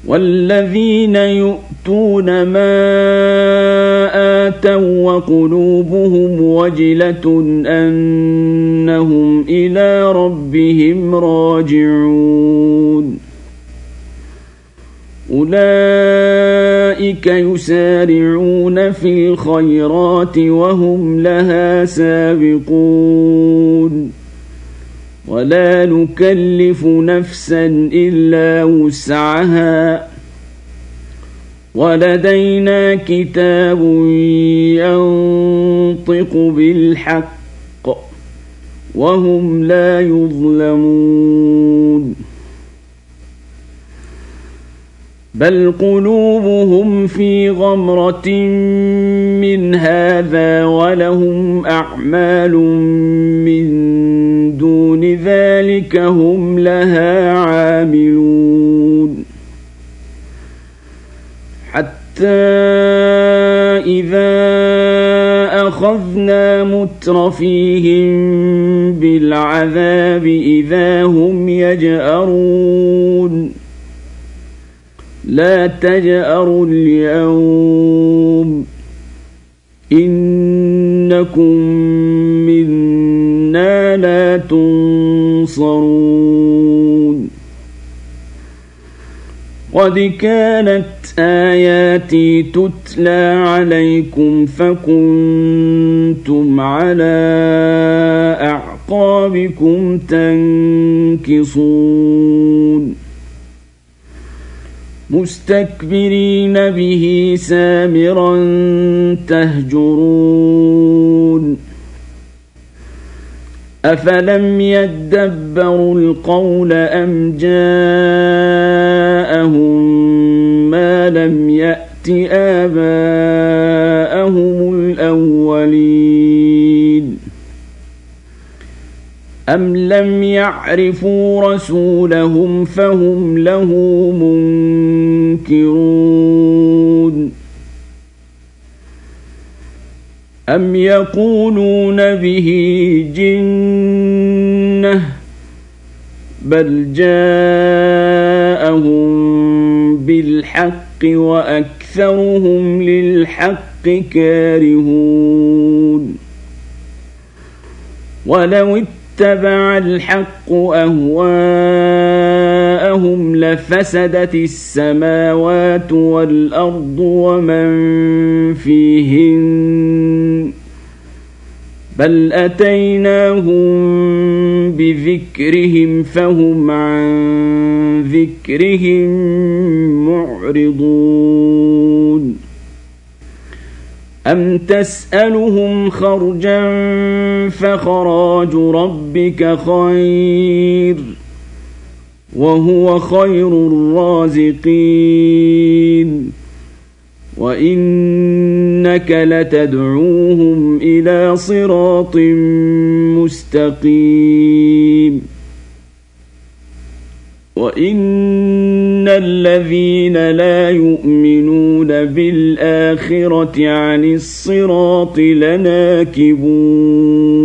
والذين يؤتون ما آتوا وقلوبهم وجلة أنهم إلى ربهم راجعون أولئك يسارعون في الخيرات وهم لها سابقون ولا نكلف نفسا إلا وسعها ولدينا كتاب ينطق بالحق وهم لا يظلمون بل قلوبهم في غمرة من هذا ولهم أعمال من دون ذلك هم لها عاملون حتى إذا أخذنا مترفيهم بالعذاب إذا هم يجأرون لا تجأروا اليوم إنكم منا لا تنصرون قد كانت آياتي تتلى عليكم فكنتم على أعقابكم تنكصون مستكبرين به سامرا تهجرون أفلم يدبروا القول أم جاءهم ما لم يأت آباءهم الأولين أم لم يعرفوا رسولهم فهم له منكرون أم يقولون به جنة بل جاءهم بالحق وأكثرهم للحق كارهون ولو اتبع الحق أهواءهم لفسدت السماوات والأرض ومن فيهن بل أتيناهم بذكرهم فهم عن ذكرهم معرضون أم تسألهم خرجا فخراج ربك خير وهو خير الرازقين وإنك لتدعوهم إلى صراط مستقيم وإن الذين لا يؤمنون بالآخرة عن الصراط لناكبون